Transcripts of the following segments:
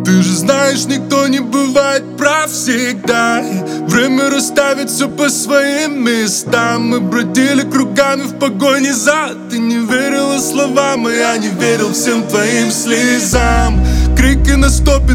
Ты же знаешь, никто не бывает прав всегда, и время расставит все по своим местам. Мы бродили кругами в погоне за. Ты не верила словам, а я не верил всем твоим слезам. Крики на стопе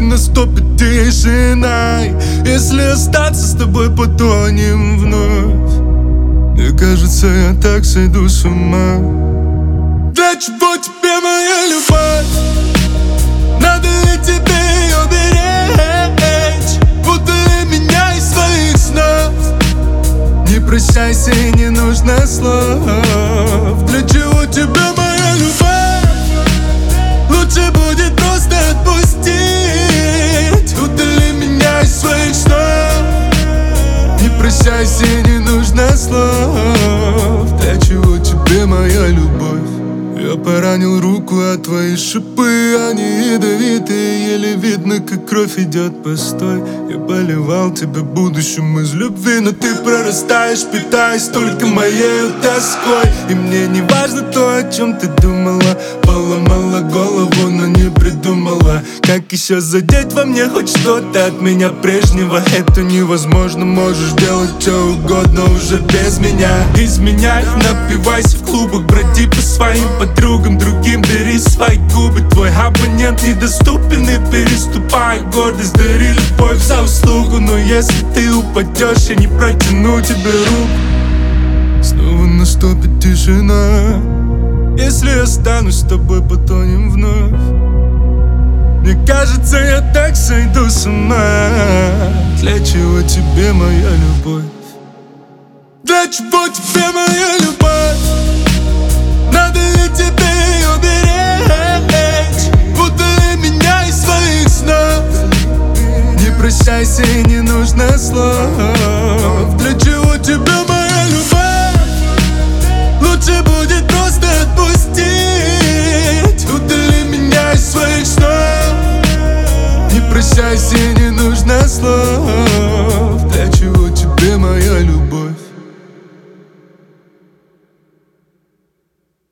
тишина. Если остаться с тобой, потонем вновь. Мне кажется, я так сойду с ума. Для чего тебе моя любовь? Надо ли тебе ее беречь? Удали меня из своих снов. Не прощайся и не нужно слов. Для чего тебе моя любовь? Лучше будет просто отпустить. Удали меня из своих снов. Не прощайся и не нужно слов. Для чего тебе моя любовь? Я поранил руку, а твои шипы, они ядовитые. Еле видно, как кровь идет постой. Я поливал тебя будущим из любви, но ты прорастаешь, питаясь только моей тоской. И мне не важно то, о чем ты думала. Поломала голову, но не придумала, как еще задеть во мне хоть что-то от меня прежнего. Это невозможно, можешь делать что угодно уже без меня. Изменяй, напивайся в клубах, броди по своим подругам, другим бери свои губы. Твой абонент недоступен и переступай гордость. Дари любовь за услугу, но если ты упадешь, я не протяну тебе руку. Снова наступит тишина. Если останусь с тобой, потонем вновь. Мне кажется, я так сойду с ума. Для чего тебе моя любовь? Для чего тебе моя любовь? Надо ли тебе ее беречь? Удали меня из своих снов. Не прощайся и не нужно слов.